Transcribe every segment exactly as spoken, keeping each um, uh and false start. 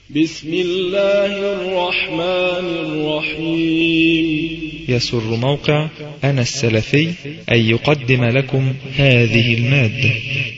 بسم الله الرحمن الرحيم. يسر موقع أنا السلفي أن يقدم لكم هذه المادة.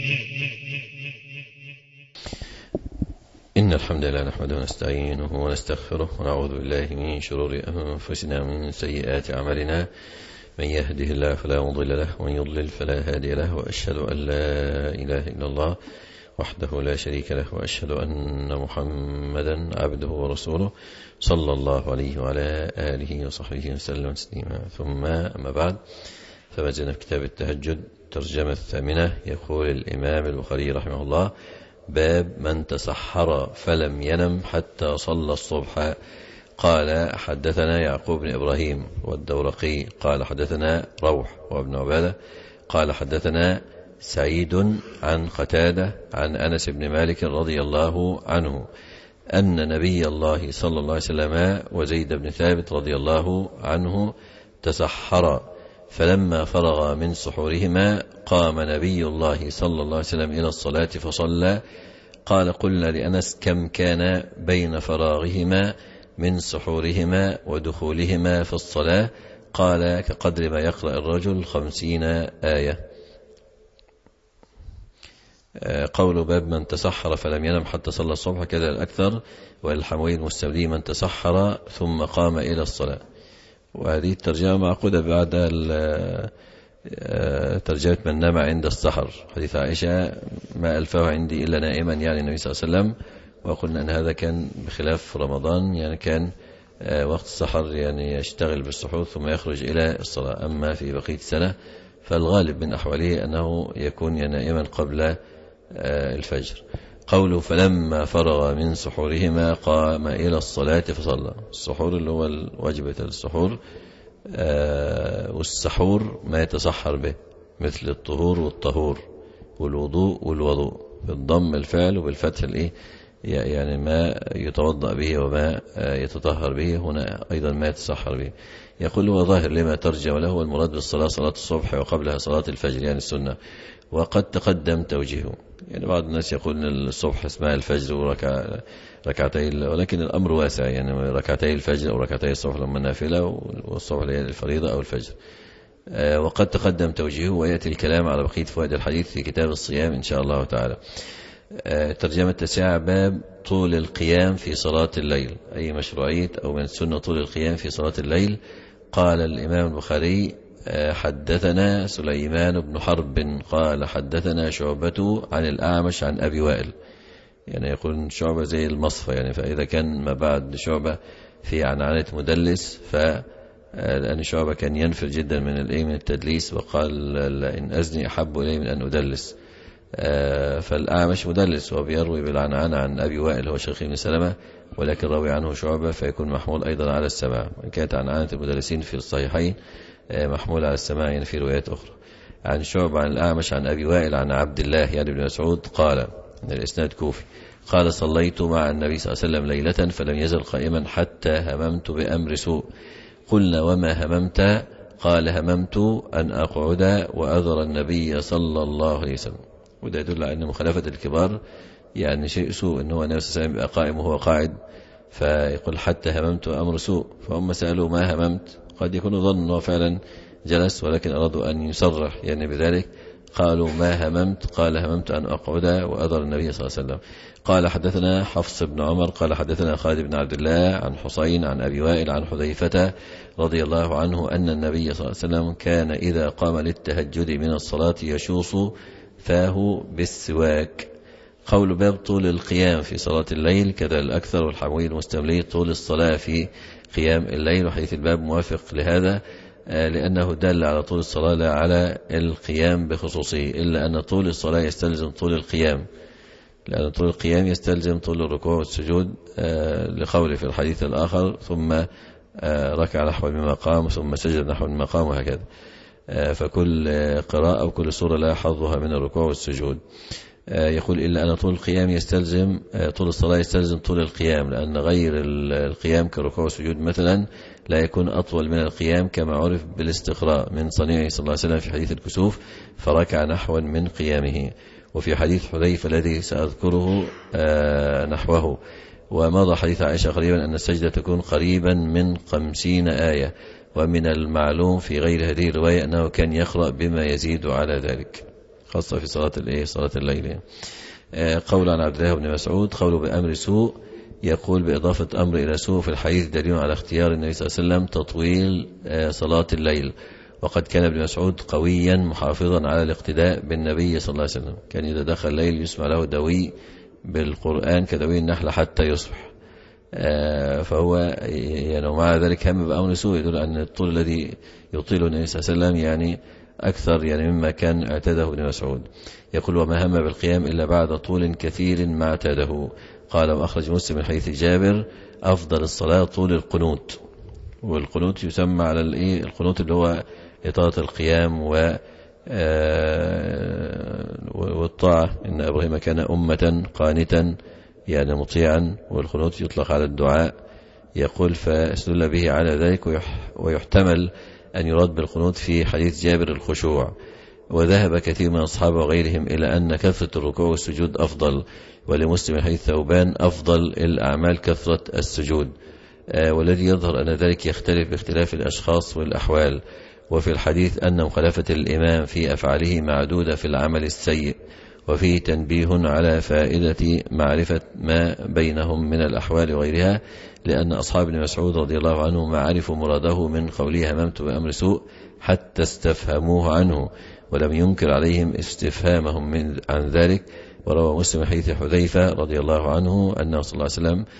إن الحمد لله نحمده ونستعينه ونستغفره ونعوذ بالله من شرور أنفسنا ومن سيئات أعمالنا. من يهده الله فلا مضل له ومن يضلل فلا هادي له، وأشهد أن لا إله إلا الله وحده لا شريك له، وأشهد أن محمدا عبده ورسوله صلى الله عليه وعلى آله وصحبه وسلم تسليما. ثم أما بعد، فما زلنا في كتاب التهجد ترجمة الثامنة. يقول الإمام البخاري رحمه الله: باب من تسحر فلم ينم حتى صلى الصبح. قال: حدثنا يعقوب بن إبراهيم والدورقي قال حدثنا روح وابن عبادة قال حدثنا سعيد عن قتادة عن أنس بن مالك رضي الله عنه أن نبي الله صلى الله عليه وسلم وزيد بن ثابت رضي الله عنه تسحر، فلما فرغ من سحورهما قام نبي الله صلى الله عليه وسلم إلى الصلاة فصلى. قال: قلنا لأنس: كم كان بين فراغهما من سحورهما ودخولهما في الصلاة؟ قال: كقدر ما يقرأ الرجل خمسين آية. قول باب من تسحر فلم ينم حتى صلى الصبح كذا الأكثر، والحموي المستملي من تسحر ثم قام إلى الصلاة. وهذه الترجمة معقودة بعد ترجمة من نام عند السحر، حديث عائشة: ما ألفه عندي إلا نائما، يعني النبي صلى الله عليه وسلم. وقلنا أن هذا كان بخلاف رمضان، يعني كان وقت السحر يعني يشتغل بالسحور ثم يخرج إلى الصلاة. أما في بقية السنة فالغالب من أحواله أنه يكون نائما قبل الفجر. قوله: فلما فرغ من سحورهما قام إلى الصلاة فصلى. السحور اللي هو وجبة السحور، والسحور ما يتسحر به، مثل الطهور والطهور والوضوء والوضوء، بالضم الفعل وبالفتح الايه، يعني ما يتوضأ به وما يتطهر به. هنا أيضا ما يتسحر به. يقول: هو ظاهر لما ترجم له، والمراد بالصلاة صلاة الصبح وقبلها صلاة الفجر، يعني السنة. وقد تقدم توجيهه، يعني بعض الناس يقول ان الصبح اسمها الفجر وركع ركعتي، ولكن الأمر واسع، يعني ركعتي الفجر أو ركعتي الصبح لما نافلة، والصبح هي الفريضة أو الفجر. وقد تقدم توجيهه، ويأتي الكلام على بقية فوائد الحديث في كتاب الصيام إن شاء الله تعالى. ترجمة التاسعة: باب طول القيام في صلاة الليل، أي مشروعية أو من السنة طول القيام في صلاة الليل. قال الإمام البخاري: حدثنا سليمان بن حرب قال حدثنا شعبة عن الأعمش عن أبي وائل. يعني يقول شعبة زي المصفى، يعني فإذا كان ما بعد شعبة في عنعنة مدلس، فلأن شعبة كان ينفر جدا من الإيه من التدليس، وقال: إن أزني أحب إلي من أن أدلس. فالأعمش مدلس وبيروي بالعنعنة عن أبي وائل هو شيخ بن سلمة، ولكن روي عنه شعبة، فيكون محمول أيضا على السماع. كانت عنعنة المدلسين في الصحيحين محمول على السماع، يعني في روايات أخرى. عن شعبة عن الأعمش عن أبي وائل عن عبد الله يعني بن مسعود قال، الإسناد كوفي، قال: صليت مع النبي صلى الله عليه وسلم ليلة فلم يزل قائما حتى هممت بأمر سوء. قلنا: وما هممت؟ قال: هممت أن أقعد وأذر النبي صلى الله عليه وسلم. وده يدل على أن مخالفة الكبار يعني شيء سوء، أنه النبي صلى الله عليه وسلم يبقى قائم وهو قاعد، فيقول حتى هممت أمر سوء. فهم سألوا: ما هممت؟ قد يكون ظن أنه فعلا جلس، ولكن أرادوا أن يصرح يعني بذلك. قالوا: ما هممت؟ قال: هممت أن أقعد وأذر النبي صلى الله عليه وسلم. قال: حدثنا حفص بن عمر قال حدثنا خالد بن عبد الله عن حسين عن أبي وائل عن حذيفة رضي الله عنه أن النبي صلى الله عليه وسلم كان إذا قام للتهجد من الصلاة يشوص فاه بالسواك. قول باب طول القيام في صلاة الليل كذا الأكثر، والحموي المستملي طول الصلاة في قيام الليل. وحديث الباب موافق لهذا، لأنه دل على طول الصلاة لا على القيام بخصوصه، إلا أن طول الصلاة يستلزم طول القيام، لأن طول القيام يستلزم طول الركوع والسجود، لقوله في الحديث الآخر: ثم ركع نحو مما قام ثم سجد نحو مما قام، وهكذا. فكل قراءة وكل سورة لا حظها من الركوع والسجود. يقول: إلا أن طول القيام يستلزم طول الصلاة يستلزم طول القيام، لأن غير القيام كالركوع والسجود مثلا لا يكون أطول من القيام، كما عرف بالاستقراء من صنيعه صلى الله عليه وسلم في حديث الكسوف: فركع نحوا من قيامه. وفي حديث حذيفة الذي سأذكره نحوه: ومضى حديث عائشة قريبا أن السجدة تكون قريبا من خمسين آية، ومن المعلوم في غير هذه الرواية أنه كان يقرأ بما يزيد على ذلك، خاصة في صلاة الايه صلاة الليل. قول عن عبد الله بن مسعود قوله بأمر سوء، يقول بإضافة أمر إلى سوء في الحديث دليل على اختيار النبي صلى الله عليه وسلم تطويل صلاة الليل، وقد كان ابن مسعود قويا محافظا على الاقتداء بالنبي صلى الله عليه وسلم، كان إذا دخل الليل يسمع له دوي بالقرآن كدوي النحل حتى يصبح. فهو يعني مع ذلك هم بأمر سوء، يدل أن الطول الذي يطيله النبي صلى الله عليه وسلم يعني أكثر يعني مما كان اعتاده ابن مسعود. يقول وما هم بالقيام إلا بعد طول كثير ما اعتاده. قال وأخرج مسلم من حديث جابر أفضل الصلاة طول القنوت، والقنوت يسمى على الإيه القنوت اللي هو إطالة القيام و والطاعة، إن إبراهيم كان أمة قانتا يعني مطيعا، والقنوت يطلق على الدعاء. يقول فاستدل به على ذلك، ويحتمل أن يراد بالقنوت في حديث جابر الخشوع. وذهب كثير من أصحابه وغيرهم إلى أن كثرة الركوع والسجود أفضل، ولمسلم حديث ثوبان أفضل الأعمال كثرة السجود. آه والذي يظهر أن ذلك يختلف باختلاف الأشخاص والأحوال. وفي الحديث أن مخالفة الإمام في أفعاله معدودة في العمل السيء، وفيه تنبيه على فائدة معرفة ما بينهم من الأحوال وغيرها، لأن أصحاب ابن مسعود رضي الله عنه ما عرفوا مراده من قوله هممت بأمر سوء حتى استفهموه عنه، ولم ينكر عليهم استفهامهم من عن ذلك. وروى مسلم حديث حذيفة رضي الله عنه أنه صلى الله عليه وسلم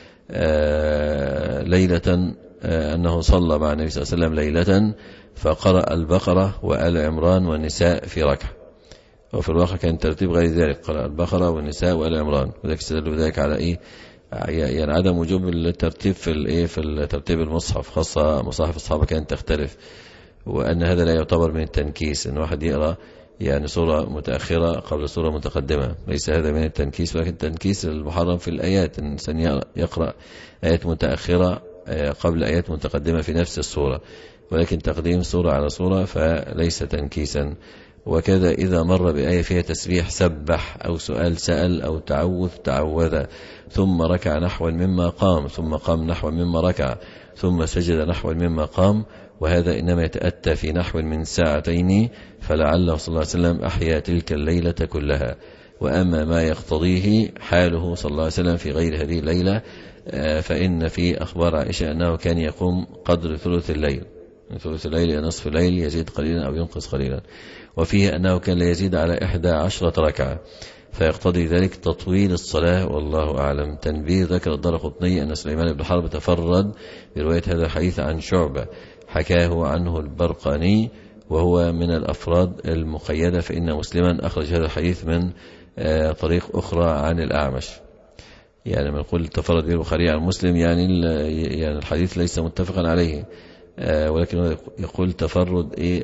آه ليلة آه أنه صلى مع النبي صلى الله عليه وسلم ليلة فقرأ البقرة وآل عمران والنساء في ركعة، وفي الواقع كان ترتيب غير ذلك، قرأ البقرة والنساء وآل عمران، وذلك استدلوا بذلك على إيه يعني عدم وجوب الترتيب في الإيه في الترتيب المصحف، خاصة مصاحف الصحابة كانت تختلف، وأن هذا لا يعتبر من التنكيس، أن واحد يقرأ يعني سورة متأخرة قبل سورة متقدمة، ليس هذا من التنكيس، ولكن التنكيس المحرم في الآيات، الإنسان يقرأ آيات متأخرة قبل آيات متقدمة في نفس السورة، ولكن تقديم سورة على سورة فليس تنكيسا. وكذا إذا مر بآية فيها تسبيح سبح، أو سؤال سأل، أو تعوذ تعوذ، ثم ركع نحو مما قام، ثم قام نحو مما ركع، ثم سجد نحو مما قام، وهذا إنما يتأتى في نحو من ساعتين، فلعله صلى الله عليه وسلم أحيا تلك الليلة كلها. وأما ما يقتضيه حاله صلى الله عليه وسلم في غير هذه الليلة، فإن في أخبار عائشة أنه كان يقوم قدر ثلث الليل، ثلث الليل إلى نصف الليل، يزيد قليلا أو ينقص قليلا. وفيه أنه كان لا يزيد على إحدى عشرة ركعة، فيقتضي ذلك تطويل الصلاة، والله أعلم. تنبيه ذكر الدارقطني أن سليمان بن حرب تفرد برواية هذا الحديث عن شعبة، حكاه عنه البرقاني، وهو من الأفراد المقيدة، فإن مسلما أخرج هذا الحديث من طريق أخرى عن الأعمش. يعني من قل تفرد به البخاري عن مسلم، يعني يعني الحديث ليس متفقا عليه، ولكن يقول تفرد إيه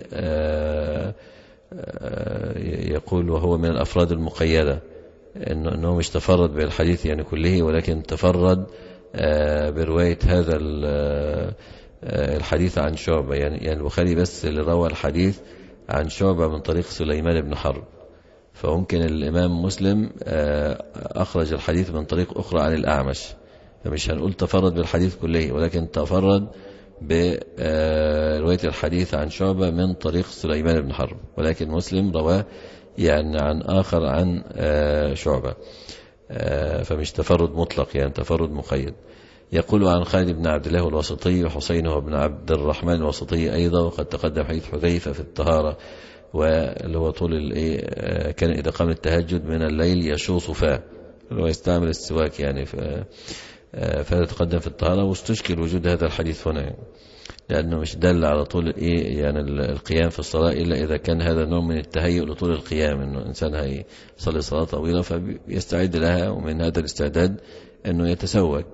يقول وهو من الأفراد المقيدة، إنه إنه مش تفرد بالحديث يعني كله، ولكن تفرد برواية هذا الحديث عن شعبة، يعني يعني البخاري بس اللي روى الحديث عن شعبة من طريق سليمان بن حرب، فممكن الإمام مسلم أخرج الحديث من طريق أخرى عن الأعمش، فمش هنقول تفرد بالحديث كله، ولكن تفرد برواية الحديث عن شعبة من طريق سليمان بن حرب، ولكن مسلم رواه يعني عن آخر عن شعبة، فمش تفرد مطلق، يعني تفرد مقيد. يقول عن خالد بن عبد الله الواسطي وحسين بن عبد الرحمن الواسطي أيضا، وقد تقدم حديث حذيفة في الطهارة، واللي هو طول الايه كان إذا قام التهجد من الليل يشوص فاه، هو يستعمل السواك يعني، فهذا تقدم في الطهارة. واستشكل وجود هذا الحديث هنا، لأنه مش دل على طول إيه يعني القيام في الصلاة، إلا إذا كان هذا نوع من التهيؤ لطول القيام، إنه إنسان هيصلي صلاة طويلة فيستعد لها، ومن هذا الاستعداد إنه يتسوك.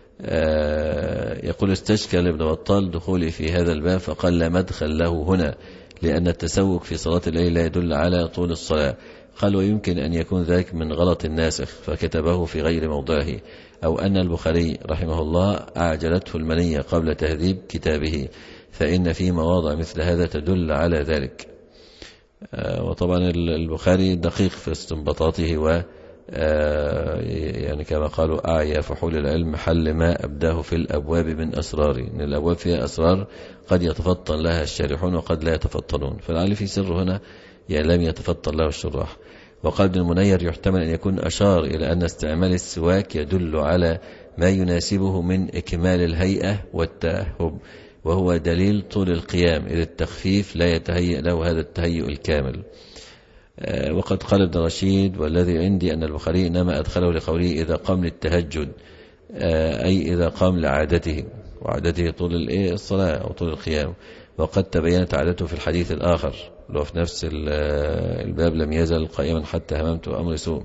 يقول استشكل ابن بطال دخولي في هذا الباب، فقال لا مدخل له هنا، لأن التسوك في صلاة الليل لا يدل على طول الصلاة. قال ويمكن أن يكون ذلك من غلط الناسخ فكتبه في غير موضعه، أو أن البخاري رحمه الله أعجلته المنية قبل تهذيب كتابه، فإن في مواضع مثل هذا تدل على ذلك. وطبعا البخاري دقيق في استنباطاته يعني كما قالوا أعيا فحول العلم حل ما أبداه في الأبواب من أسرار، إن الأبواب فيها أسرار قد يتفطن لها الشارحون وقد لا يتفطنون، فلعل في سر هنا يعني لم يتفطن له الشراح. وقال ابن المنير يحتمل أن يكون أشار إلى أن استعمال السواك يدل على ما يناسبه من إكمال الهيئة والتأهب، وهو دليل طول القيام، إذ التخفيف لا يتهيأ له هذا التهيؤ الكامل. وقد قال ابن رشيد والذي عندي أن البخاري إنما أدخله لقوله إذا قام للتهجد، أي إذا قام لعادته، وعادته طول الصلاة أو طول القيام، وقد تبينت عادته في الحديث الآخر لو في نفس الباب لم يزل قائما حتى هممت أمر سوء.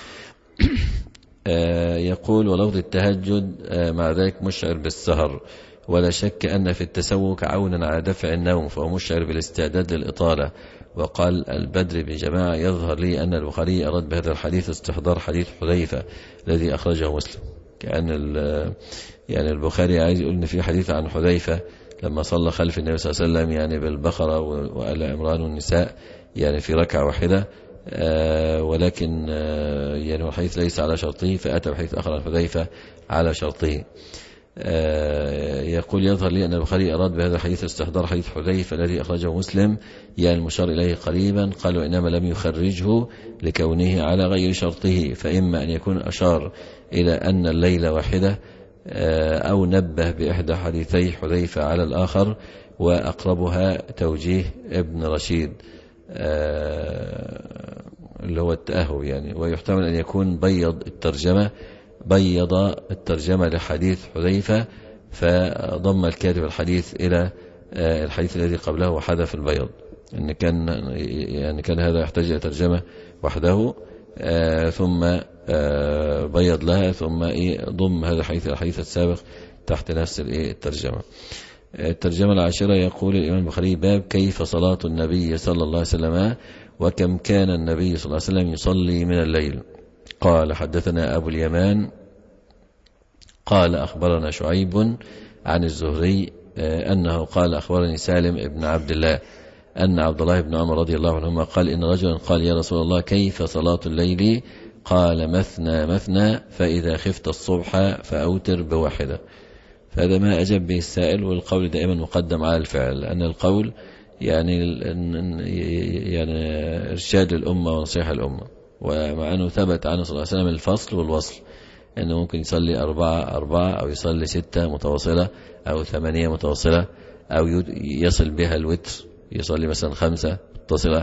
يقول ولفظ التهجد مع ذلك مشعر بالسهر، ولا شك أن في التسوك عونا على دفع النوم، فهو مشعر بالاستعداد للإطالة. وقال البدر بن جماعة يظهر لي أن البخاري أراد بهذا الحديث استحضار حديث حذيفة الذي أخرجه مسلم، كأن يعني البخاري عايز يقول إن في حديث عن حذيفة لما صلى خلف النبي صلى الله عليه وسلم يعني بالبقرة وآل عمران والنساء يعني في ركعة واحدة، آه ولكن آه يعني الحديث ليس على شرطه، فأتى بحديث آخر عن حذيفة على شرطه. آه يقول يظهر لي أن البخاري أراد بهذا الحديث استحضار حديث حذيفة الذي أخرجه مسلم يعني المشار إليه قريبا. قالوا إنما لم يخرجه لكونه على غير شرطه، فإما أن يكون أشار إلى أن الليلة واحدة أو نبه بإحدى حديثي حذيفة على الآخر، وأقربها توجيه ابن رشيد اللي هو التأهب يعني. ويحتمل أن يكون بيض الترجمة بيض الترجمة لحديث حذيفة فضم الكاتب الحديث إلى الحديث الذي قبله وحذف البيض، إن كان يعني كان هذا يحتاج إلى ترجمة وحده ثم بيض لها ثم ضم هذا الحديث الحديث السابق تحت نفس الترجمة. الترجمة العاشرة يقول الإمام البخاري باب كيف صلاة النبي صلى الله عليه وسلم وكم كان النبي صلى الله عليه وسلم يصلي من الليل. قال حدثنا أبو اليمان قال أخبرنا شعيب عن الزهري أنه قال أخبرني سالم ابن عبد الله أن عبد الله بن عمر رضي الله عنهما قال إن رجلا قال يا رسول الله كيف صلاة الليل؟ قال مثنى مثنى فإذا خفت الصبح فأوتر بواحدة. فهذا ما أجاب به السائل، والقول دائما مقدم على الفعل، لأن القول يعني يعني إرشاد الأمة ونصيحة الأمة، ومع أنه ثبت عنه صلى الله عليه وسلم الفصل والوصل، أنه ممكن يصلي أربعة أربعة أو يصلي ستة متواصلة أو ثمانية متواصلة أو يصل بها الوتر، يصلي مثلا خمسة متصلة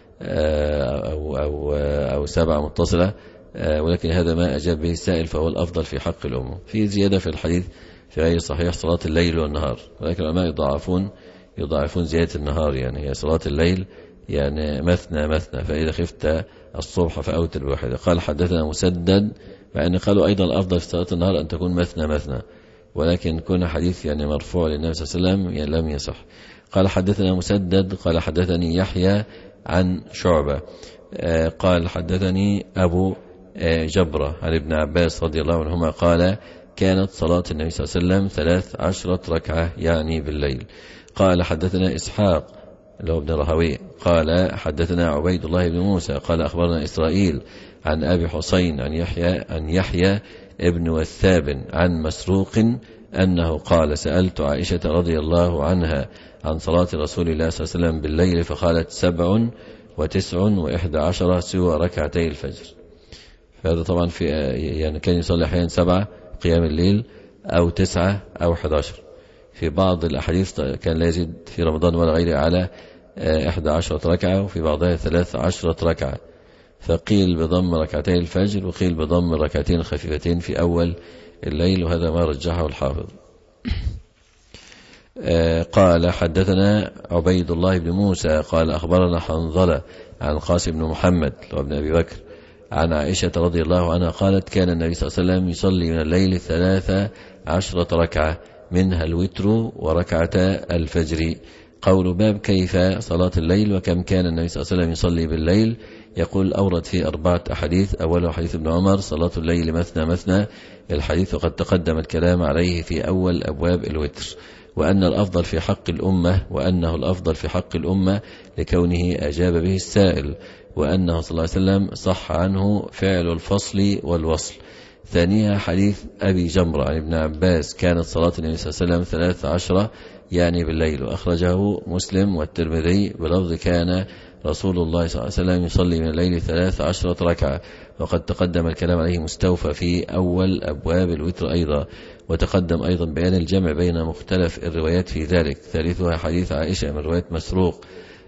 أو, أو, أو سبعة متصلة، ولكن هذا ما أجاب به السائل فهو الأفضل في حق الأمة. في زيادة في الحديث في غير صحيح صلاة الليل والنهار، ولكن العلماء يضاعفون يضاعفون زيادة النهار، يعني هي صلاة الليل يعني مثنى مثنى فإذا خفت الصبح فأوتر بواحدة. قال حدثنا مسدد، مع أن قالوا أيضا الأفضل في صلاة النهار أن تكون مثنى مثنى، ولكن كون حديث يعني مرفوع للنبي صلى الله عليه وسلم يعني لم يصح. قال حدثنا مسدد قال حدثني يحيى عن شعبة قال حدثني أبو جبرة عن ابن عباس رضي الله عنهما قال كانت صلاة النبي صلى الله عليه وسلم ثلاث عشرة ركعة يعني بالليل. قال حدثنا إسحاق اللي هو ابن رهوي قال حدثنا عبيد الله بن موسى قال أخبرنا إسرائيل عن أبي حسين عن يحيى عن يحيى ابن وثاب عن مسروق أنه قال سألت عائشة رضي الله عنها عن صلاة رسول الله صلى الله عليه وسلم بالليل فقالت سبع وتسع وإحدى عشرة سوى ركعتي الفجر. فهذا طبعا في يعني كان يصلي أحيانا سبعة قيام الليل أو تسعة أو أحد عشر. في بعض الأحاديث كان لا يزيد في رمضان ولا غيره على إحدى عشرة ركعة، وفي بعضها ثلاث عشرة ركعة. فقيل بضم ركعتي الفجر وقيل بضم ركعتين خفيفتين في أول الليل، وهذا ما رجحه الحافظ. قال حدثنا عبيد الله بن موسى قال أخبرنا حنظلة عن قاسم بن محمد وابن أبي بكر عن عائشة رضي الله عنها قالت كان النبي صلى الله عليه وسلم يصلي من الليل ثلاث عشرة ركعة منها الوتر وركعة الفجر. قول باب كيف صلاة الليل وكم كان النبي صلى الله عليه وسلم يصلي بالليل. يقول أورد فيه أربعة أحاديث. أوله حديث ابن عمر صلاة الليل مثنى مثنى، الحديث وقد تقدم الكلام عليه في أول أبواب الوتر، وأن الأفضل في حق الأمة وأنه الأفضل في حق الأمة لكونه أجاب به السائل، وأنه صلى الله عليه وسلم صح عنه فعل الفصل والوصل. ثانيها حديث أبي جمرة عن ابن عباس كانت صلاة النبي صلى الله عليه وسلم ثلاث عشرة يعني بالليل، وأخرجه مسلم والترمذي بلفظ كان رسول الله صلى الله عليه وسلم يصلي من الليل ثلاث عشرة ركعة، وقد تقدم الكلام عليه مستوفى في أول أبواب الوتر أيضا، وتقدم أيضا بيان الجمع بين مختلف الروايات في ذلك. ثالثها حديث عائشة من رواية مسروق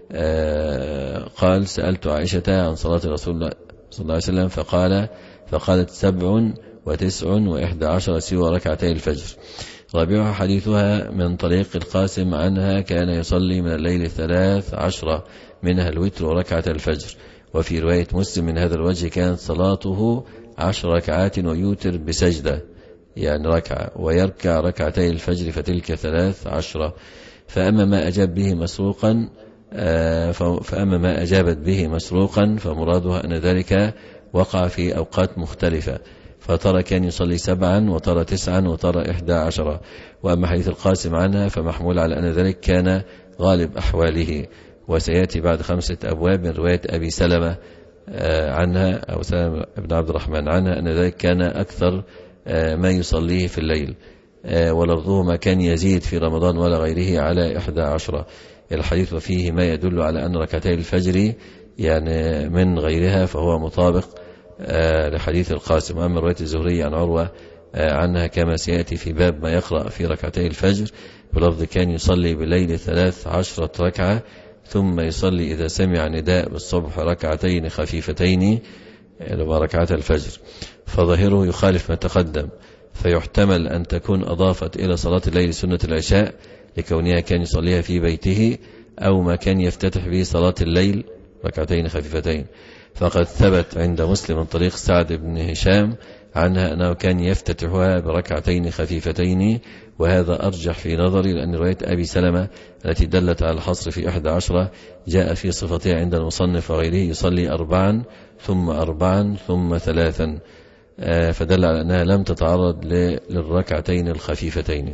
قال سألت عائشة عن صلاة رسول الله صلى الله عليه وسلم فقال فقالت سبع وتسع وإحدى عشر سوى ركعتي الفجر. رابعها حديثها من طريق القاسم عنها كان يصلي من الليل ثلاث عشرة منها الوتر وركعة الفجر. وفي رواية مسلم من هذا الوجه كانت صلاته عشر ركعات ويوتر بسجدة يعني ركعة، ويركع ركعتي الفجر فتلك ثلاث عشرة. فأما ما أجاب به مسروقا فأما ما أجابت به مسروقا فمرادها أن ذلك وقع في أوقات مختلفة، فترى كان يصلي سبعا وترى تسعا وترى إحدى عشرة. وأما حديث القاسم عنها فمحمول على أن ذلك كان غالب أحواله، وسيأتي بعد خمسة أبواب من رواية أبي سلمة عنها أو سلمة بن عبد الرحمن عنها أن ذلك كان أكثر ما يصليه في الليل، ولفظه ما كان يزيد في رمضان ولا غيره على إحدى عشرة. الحديث وفيه ما يدل على أن ركعتي الفجر يعني من غيرها فهو مطابق لحديث القاسم. أما رواية الزهري عن عروة عنها كما سيأتي في باب ما يقرأ في ركعتي الفجر بلفظ كان يصلي بالليل ثلاث عشرة ركعة ثم يصلي إذا سمع نداء بالصبح ركعتين خفيفتين لما ركعت الفجر، فظاهره يخالف ما تقدم، فيحتمل أن تكون أضافت إلى صلاة الليل سنة العشاء لكونها كان يصليها في بيته، أو ما كان يفتتح به صلاة الليل ركعتين خفيفتين. فقد ثبت عند مسلم من طريق سعد بن هشام عنها أنه كان يفتتحها بركعتين خفيفتين، وهذا أرجح في نظري لأن رواية أبي سلمة التي دلت على الحصر في إحدى عشرة جاء في صفتها عند المصنف وغيره يصلي أربعا ثم أربعا ثم ثلاثا، فدل على أنها لم تتعرض للركعتين الخفيفتين.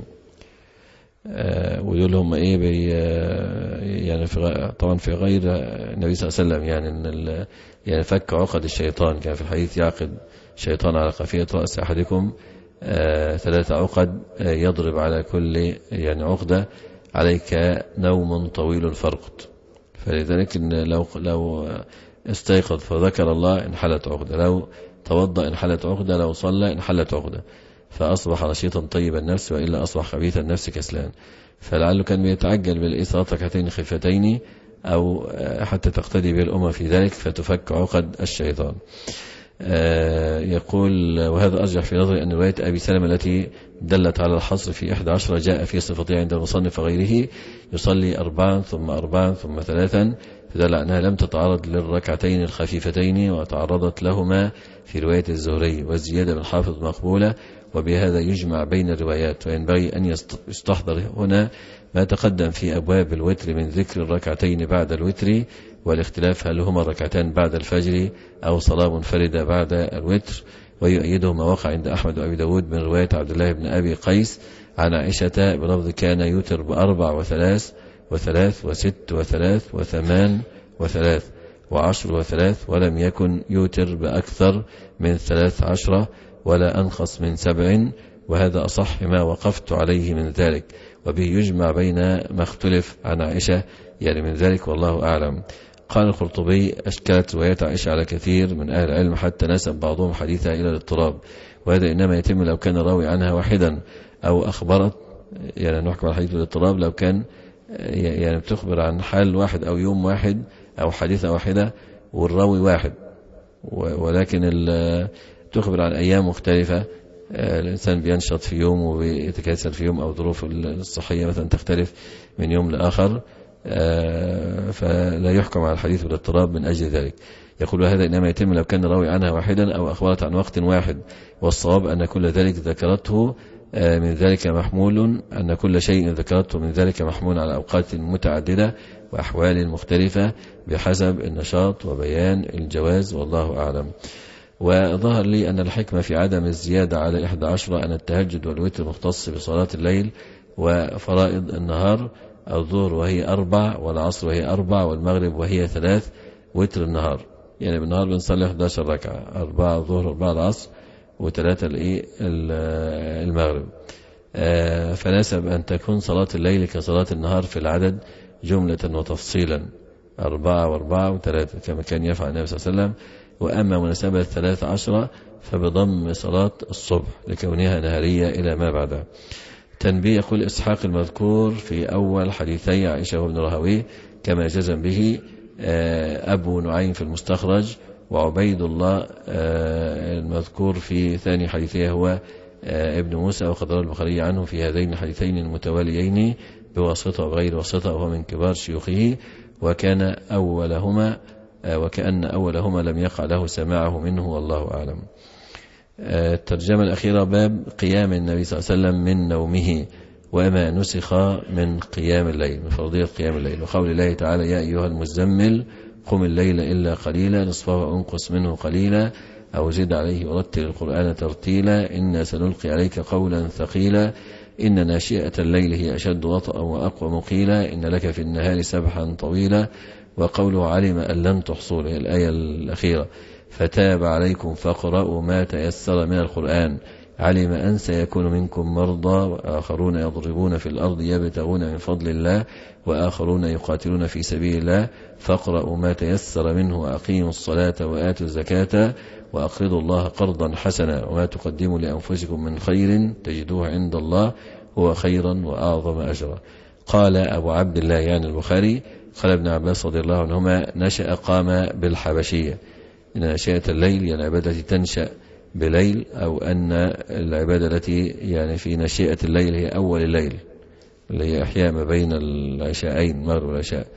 ويقول لهم إيه بي يعني في طبعا في غير النبي صلى الله عليه وسلم يعني إن يعني فك عقد الشيطان، كان في الحديث يعقد شيطان على قافية رأس أحدكم ثلاثة عقد يضرب على كل يعني عقدة عليك نوم طويل فرقد. فلذلك إن لو لو استيقظ فذكر الله انحلت عقدة، لو توضأ انحلت عقدة، لو صلى انحلت عقدة، فأصبح نشيطا طيب النفس، وإلا أصبح خبيث النفس كسلان. فلعله كان بيتعجل بالإصلاة ركعتين خفتين أو حتى تقتدي به الأمة في ذلك فتفك عقد الشيطان. يقول وهذا أرجح في نظري أن رواية أبي سلمة التي دلت على الحصر في إحدى عشرة جاء في صفتها عند المصنف وغيره يصلي أربعا ثم أربعا ثم ثلاثا، فدل أنها لم تتعرض للركعتين الخفيفتين وتعرضت لهما في رواية الزهري، والزيادة بالحافظ مقبولة، وبهذا يجمع بين الروايات. وينبغي أن يستحضر هنا ما تقدم في أبواب الوتر من ذكر الركعتين بعد الوتر والاختلاف هل هما الركعتان بعد الفجر أو صلاة منفردة بعد الوتر. ويؤيده ما وقع عند أحمد وأبي داود من رواية عبد الله بن أبي قيس عن عائشة بلفظ كان يوتر بأربع وثلاث وثلاث وست وثلاث وثمان وثلاث وعشر وثلاث، ولم يكن يوتر بأكثر من ثلاث عشرة ولا أنقص من سبع، وهذا أصح ما وقفت عليه من ذلك، وبه يجمع بين ما اختلف عن عائشة يعني من ذلك والله أعلم. قال القرطبي أشكلت روايات عائشة على كثير من أهل العلم حتى نسب بعضهم حديثها إلى الاضطراب، وهذا إنما يتم لو كان راوي عنها واحدا أو أخبرت يعني نحكم على حديث الاضطراب لو كان يعني بتخبر عن حال واحد أو يوم واحد أو حديثة واحدة والراوي واحد، ولكن تخبر عن أيام مختلفة، الإنسان بينشط في يوم وبيتكاسل في يوم، أو ظروف الصحية مثلا تختلف من يوم لآخر، فلا يحكم على الحديث بالاضطراب من أجل ذلك. يقول هذا إنما يتم لو كان راوي عنها واحدا أو أخبرت عن وقت واحد، والصواب أن كل ذلك ذكرته من ذلك محمول أن كل شيء ذكرته من ذلك محمول على أوقات متعددة وأحوال مختلفة بحسب النشاط وبيان الجواز والله أعلم. وظهر لي أن الحكمة في عدم الزيادة على إحدى عشرة أن التهجد والوتر مختص بصلاة الليل وفرائض النهار، الظهر وهي أربع والعصر وهي أربع والمغرب وهي ثلاث، وتر النهار يعني بالنهار بنصلي إحدى عشرة ركعة، أربعة الظهر وأربعة العصر وثلاثة المغرب. فناسب أن تكون صلاة الليل كصلاة النهار في العدد جملة وتفصيلا، أربعة وأربعة وثلاثة كما كان يفعل النبي صلى الله عليه وسلم. وأما مناسبة ثلاث عشرة فبضم صلاة الصبح لكونها نهارية إلى ما بعدها. تنبيه: يقول إسحاق المذكور في أول حديثي عائشة وابن راهويه كما جزم به أبو نعيم في المستخرج، وعبيد الله المذكور في ثاني حديثيه هو ابن موسى، وقد روى البخاري عنه في هذين الحديثين المتواليين بواسطة وغير واسطة، وهو من كبار شيوخه، وكان أولهما وكأن أولهما لم يقع له سماعه منه، والله أعلم. الترجمة الأخيرة: باب قيام النبي صلى الله عليه وسلم من نومه وما نسخ من قيام الليل، من فرضية قيام الليل، وقول الله تعالى: يا أيها المزمل قم الليل إلا قليلا نصفه وانقص منه قليلا أو زد عليه ورتل القرآن ترتيلا إنا سنلقي عليك قولا ثقيلا إن ناشئة الليل هي أشد وطئا وأقوى مقيلا إن لك في النهار سبحا طويلا. وقوله: علم أن لن تحصوا، الآية الأخيرة: فتاب عليكم فاقرأوا ما تيسر من القرآن علم أن سيكون منكم مرضى وآخرون يضربون في الأرض يبتغون من فضل الله وآخرون يقاتلون في سبيل الله فاقرأوا ما تيسر منه وأقيموا الصلاة وآتوا الزكاة وأقرضوا الله قرضا حسنا وما تقدموا لأنفسكم من خير تجدوه عند الله هو خيرا وأعظم أجرا. قال أبو عبد الله يعني البخاري: قال ابن عباس رضي الله عنهما: نشأ قام بالحبشية، إن نشأة الليل يعني العبادة التي تنشأ بليل، أو أن العبادة التي يعني في نشأة الليل هي أول الليل اللي هي أحياء ما بين العشاءين المغرب والعشاء.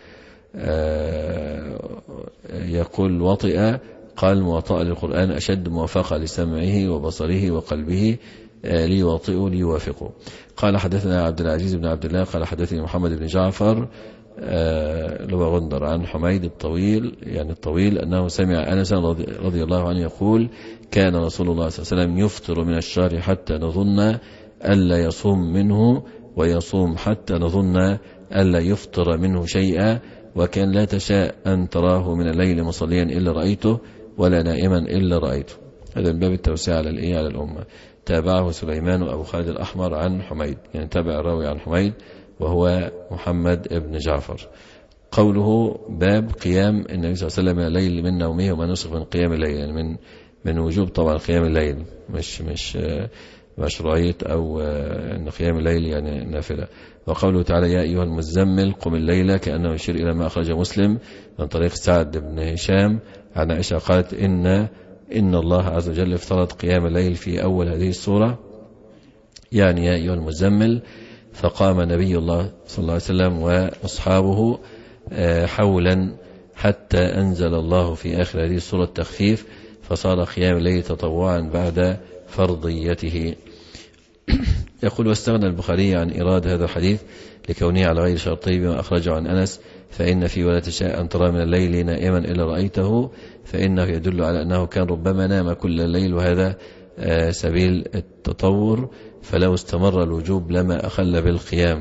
يقول: وطئ، قال موطأ للقرآن أشد موافقة لسمعه وبصره وقلبه ليوطئ ليوافقه. قال: حدثنا عبد العزيز بن عبد الله قال حدثني محمد بن جعفر لو غندر عن حميد الطويل يعني الطويل أنه سمع أنس رضي الله عنه يقول: كان رسول الله صلى الله عليه وسلم يفطر من الشهر حتى نظن ألا يصوم منه ويصوم حتى نظن ألا يفطر منه شيئا، وكان لا تشاء أن تراه من الليل مصليا إلا رأيته ولا نائما إلا رأيته. هذا من باب التوسعة على الإيه على الأمة. تابعه سليمان وأبو خالد الأحمر عن حميد، يعني تابع الراوي عن حميد وهو محمد بن جعفر. قوله: باب قيام النبي صلى الله عليه وسلم من الليل من نومه وما نسخ من قيام الليل، يعني من من وجوب طبعا قيام الليل، مش مش مشروعية أو أن قيام الليل يعني نافلة. وقوله تعالى: يا أيها المزمل قم الليل، كأنه يشير إلى ما أخرج مسلم من طريق سعد بن هشام عن عائشة قالت: إن إن الله عز وجل افترض قيام الليل في أول هذه السورة، يعني يا أيها المزمل، فقام نبي الله صلى الله عليه وسلم وأصحابه حولا حتى أنزل الله في آخر هذه السورة التخفيف، فصار قيام الليل تطوعا بعد فرضيته. يقول: واستغنى البخاري عن إيراد هذا الحديث لكونه على غير شرطه بما أخرجه عن أنس، فإن في ولا تشاء أن ترى من الليل نائما إلا رأيته، فإنه يدل على أنه كان ربما نام كل الليل، وهذا سبيل التطور، فلو استمر الوجوب لما أخل بالقيام.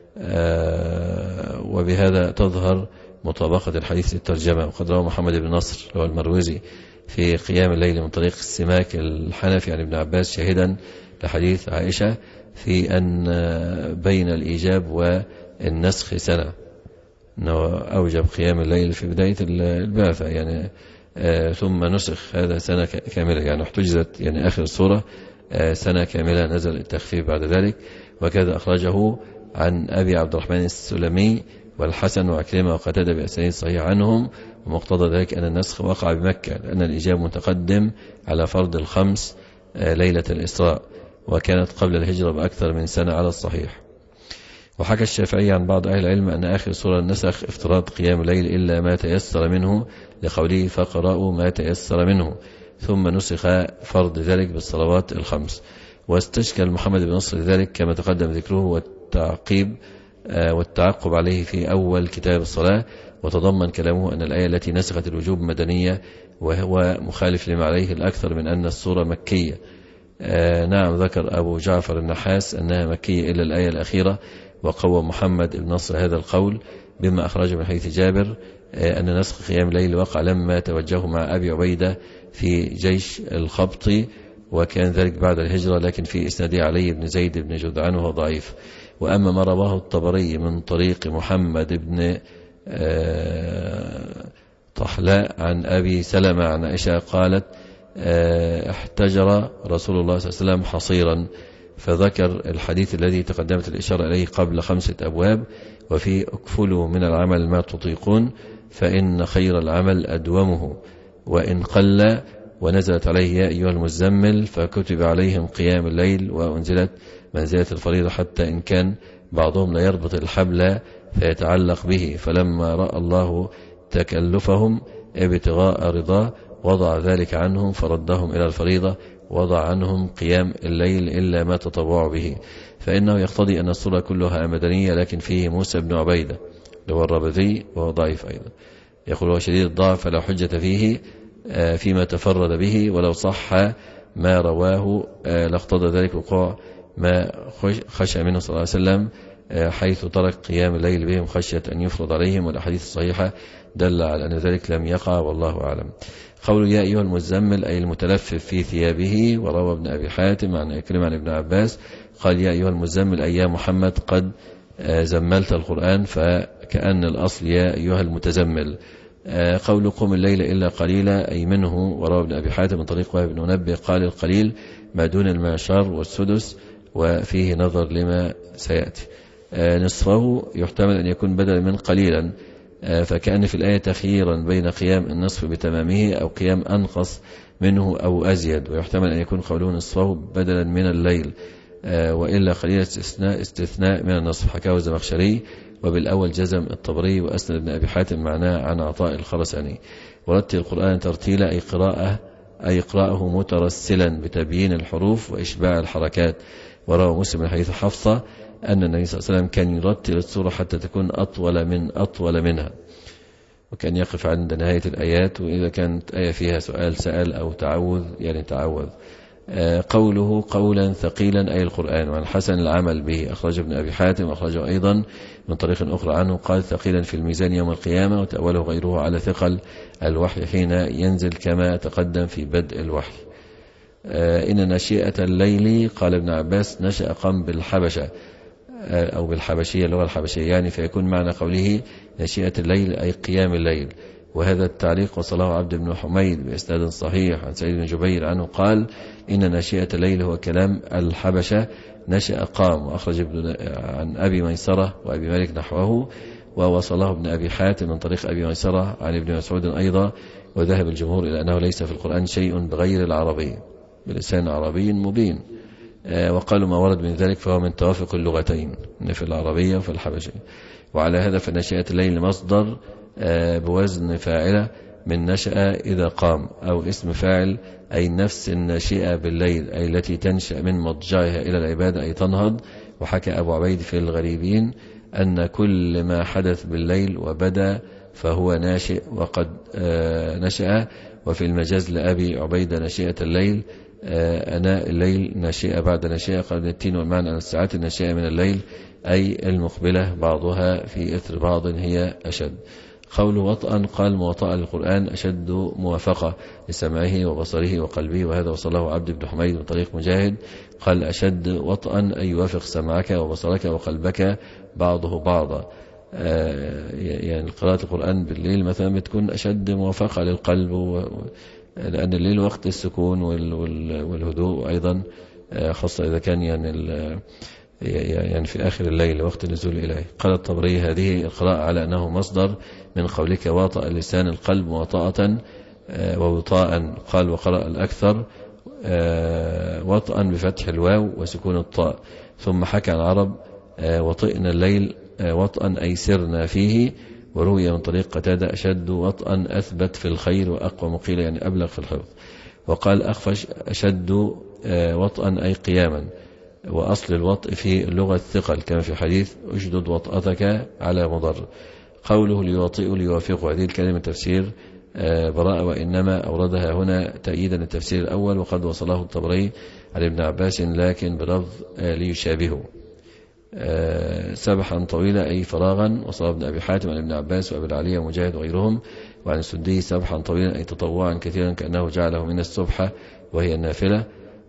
وبهذا تظهر مطابقة الحديث للترجمة. وقد روى محمد بن نصر هو المروزي في قيام الليل من طريق السماك الحنفي عن ابن عباس شاهدا لحديث عائشة في أن بين الإيجاب والنسخ سنة، أنه أوجب قيام الليل في بداية البعثة يعني ثم نسخ هذا سنة كاملة، يعني احتجزت يعني آخر السورة سنة كاملة نزل التخفيف بعد ذلك. وكذا أخرجه عن أبي عبد الرحمن السلمي والحسن وعكرمة وقتادة بأسانيد صحيح عنهم. ومقتضى ذلك أن النسخ وقع بمكة، لأن الإجابة متقدم على فرض الخمس ليلة الإسراء، وكانت قبل الهجرة بأكثر من سنة على الصحيح. وحكى الشافعي عن بعض أهل العلم أن آخر سورة النسخ افتراض قيام الليل إلا ما تيسر منه، لقوله: فقرأوا ما تيسر منه، ثم نسخ فرض ذلك بالصلوات الخمس. واستشكل محمد بن نصر ذلك كما تقدم ذكره والتعقيب والتعقب عليه في أول كتاب الصلاة. وتضمن كلامه أن الآية التي نسخت الوجوب مدنية، وهو مخالف لما عليه الأكثر من أن السورة مكية. آه نعم، ذكر أبو جعفر النحاس أنها مكية إلا الآية الأخيرة، وقوى محمد بن نصر هذا القول بما أخرجه من حديث جابر أن نسخ قيام الليل وقع لما توجهوا مع أبي عبيدة في جيش الخبط، وكان ذلك بعد الهجرة، لكن في إسناده علي بن زيد بن جدعان وهو ضعيف. وأما ما رواه الطبري من طريق محمد بن طحلاء عن أبي سلمة عن عائشة قالت احتجر رسول الله صلى الله عليه وسلم حصيرا، فذكر الحديث الذي تقدمت الإشارة إليه قبل خمسة أبواب، وفي اكفلوا من العمل ما تطيقون فإن خير العمل أدومه وإن قل، ونزلت عليه يا أيها المزمل، فكتب عليهم قيام الليل وأنزلت منزلة الفريضة، حتى إن كان بعضهم لا يربط الحبل فيتعلق به، فلما رأى الله تكلفهم ابتغاء رضاه وضع ذلك عنهم فردهم إلى الفريضة، وضع عنهم قيام الليل إلا ما تطوع به، فإنه يقتضي أن الصورة كلها مدنية، لكن فيه موسى بن عبيدة هو الربذي وهو ضعيف أيضا. يقول هو شديد الضعف فلا حجة فيه فيما تفرد به، ولو صح ما رواه لاقتضى ذلك وقوع ما خشى منه صلى الله عليه وسلم حيث ترك قيام الليل بهم خشية أن يفرض عليهم، والأحاديث الصحيحة دل على أن ذلك لم يقع والله أعلم. قول يا أيها المزمل أي المتلفف في ثيابه. وروى ابن أبي حاتم عن إكرمة عن ابن عباس قال يا أيها المزمل أي يا محمد قد زملت القرآن، فكأن الأصل يا أيها المتزمل. قول قم الليل إلا قليلا أي منه. وروى ابن أبي حاتم من طريق وهب بن منبه قال القليل ما دون المعشار والسدس، وفيه نظر لما سيأتي. نصفه يحتمل أن يكون بدلا من قليلا، فكأن في الآية تخييرا بين قيام النصف بتمامه أو قيام أنقص منه أو أزيد، ويحتمل أن يكون قوله نصفه بدلا من الليل، وإلا قليلا استثناء استثناء من النصف. حكاه الزمخشري وبالأول جزم الطبري وأسند ابن أبي حاتم معناه عن عطاء الخرساني. ورتل القرآن ترتيلا أي قراءة أي قراءه مترسلا بتبيين الحروف وإشباع الحركات. وروى مسلم من حديث حفصة أن النبي صلى الله عليه وسلم كان يرتل السورة حتى تكون أطول من أطول منها، وكان يقف عند نهاية الآيات، وإذا كانت آية فيها سؤال سأل أو تعوذ يعني تعوذ. قوله قولا ثقيلا أي القرآن. وعن حسن العمل به أخرج ابن أبي حاتم أخرجه أيضا من طريق أخرى عنه قال ثقيلا في الميزان يوم القيامة، وتأوله غيره على ثقل الوحي حين ينزل كما تقدم في بدء الوحي. إن نشيئة الليل قال ابن عباس نشأ قم بالحبشة أو بالحبشية اللغة الحبشية يعني، فيكون معنى قوله نشيئة الليل أي قيام الليل. وهذا التعليق وصله عبد بن حميد بإسناد صحيح عن سعيد بن جبير عنه قال إن نشيئة الليل هو كلام الحبشة نشأ قام. وأخرج عن أبي ميسرة وأبي مالك نحوه، ووصله ابن أبي حاتم من طريق أبي ميسرة عن ابن مسعود أيضا. وذهب الجمهور إلى أنه ليس في القرآن شيء بغير العربي بلسان عربي مبين، وقالوا ما ورد من ذلك فهو من توافق اللغتين في العربية وفي الحبشية. وعلى هذا فنشأة الليل مصدر بوزن فاعلة من نشأ إذا قام، أو اسم فاعل أي النفس الناشئة بالليل أي التي تنشأ من مضجعها إلى العبادة أي تنهض. وحكى أبو عبيد في الغريبين أن كل ما حدث بالليل وبدأ فهو ناشئ وقد نشأ. وفي المجاز لأبي عبيد نشئة الليل أناء الليل ناشئة بعد ناشئة قبل التين، والمعنى أن الساعات الناشئة من الليل أي المقبلة بعضها في إثر بعض هي أشد. قول وطئا قال موطأ للقرآن أشد موافقة لسمعه وبصره وقلبه، وهذا وصله عبد بن حميد من طريق مجاهد قال أشد وطئا أي يوافق سمعك وبصرك وقلبك بعضه بعضا. يعني قراءة القرآن بالليل مثلا بتكون أشد موافقة للقلب، لأن الليل وقت السكون والهدوء، وأيضا خاصة إذا كان يعني يعني في آخر الليل وقت النزول إليه. قال الطبري هذه القراءة على أنه مصدر من قولك واطأ لسان القلب وطاءة ووطاء. قال وقرأ الأكثر وطأ بفتح الواو وسكون الطاء. ثم حكى عن العرب وطئنا الليل وطأ أي سرنا فيه. وروي من طريق قتادة أشد وطأ أثبت في الخير وأقوى مقيل يعني أبلغ في الحفظ. وقال أخفش أشد وطأ أي قياما، وأصل الوطء في اللغة الثقل كما في حديث أشدد وطأتك على مضر. قوله ليوطئ ليوافق، هذه الكلمة تفسير براءة، وإنما أوردها هنا تأييدا للتفسير الأول، وقد وصله الطبري عن ابن عباس لكن بلفظ ليشابهه. سبحا طويلا أي فراغا. وصلى ابن أبي حاتم عن ابن عباس وأبي العلية ومجاهد وغيرهم. وعن السدي سبحا طويلا أي تطوعا كثيرا كأنه جعله من السبحة وهي النافلة.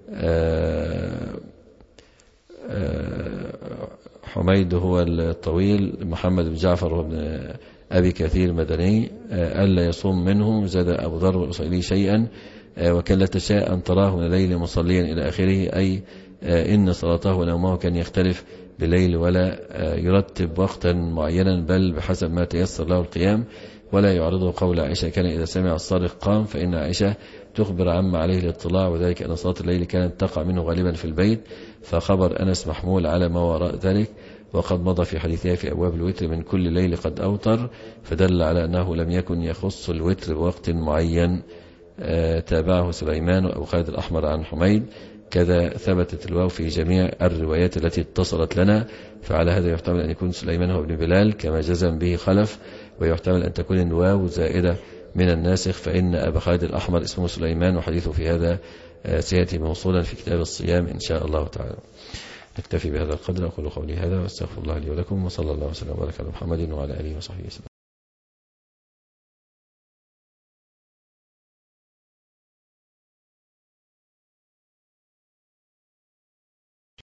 حميد هو الطويل. محمد بن جعفر وابن أبي كثير مدني ألا يصوم منه. زاد أبو ذر والأصيلي شيئا وكان لا تشاء أن تراه من الليل مصليا إلى آخره، أي إن صلاته ونومه كان يختلف بالليل ولا يرتب وقتا معينا بل بحسب ما تيسر له القيام، ولا يعرضه قول عائشة كان إذا سمع الصارخ قام، فإن عائشة تخبر عما عليه الاطلاع، وذلك أن صلاة الليل كانت تقع منه غالبا في البيت، فخبر أنس محمول على ما وراء ذلك. وقد مضى في حديثها في أبواب الوتر من كل ليل قد أوتر، فدل على أنه لم يكن يخص الوتر بوقت معين. آه تابعه سليمان وأبو خالد الأحمر عن حميد، كذا ثبتت الواو في جميع الروايات التي اتصلت لنا، فعلى هذا يحتمل أن يكون سليمان هو ابن بلال كما جزم به خلف، ويحتمل أن تكون الواو زائدة من الناسخ، فإن أبا خالد الأحمر اسمه سليمان وحديثه في هذا آه سيأتي موصولا في كتاب الصيام إن شاء الله تعالى. نكتفي بهذا القدر. أقول قولي هذا واستغفر الله لي ولكم، وصلى الله وسلم وبارك على محمد وعلى آله وصحبه وسلم.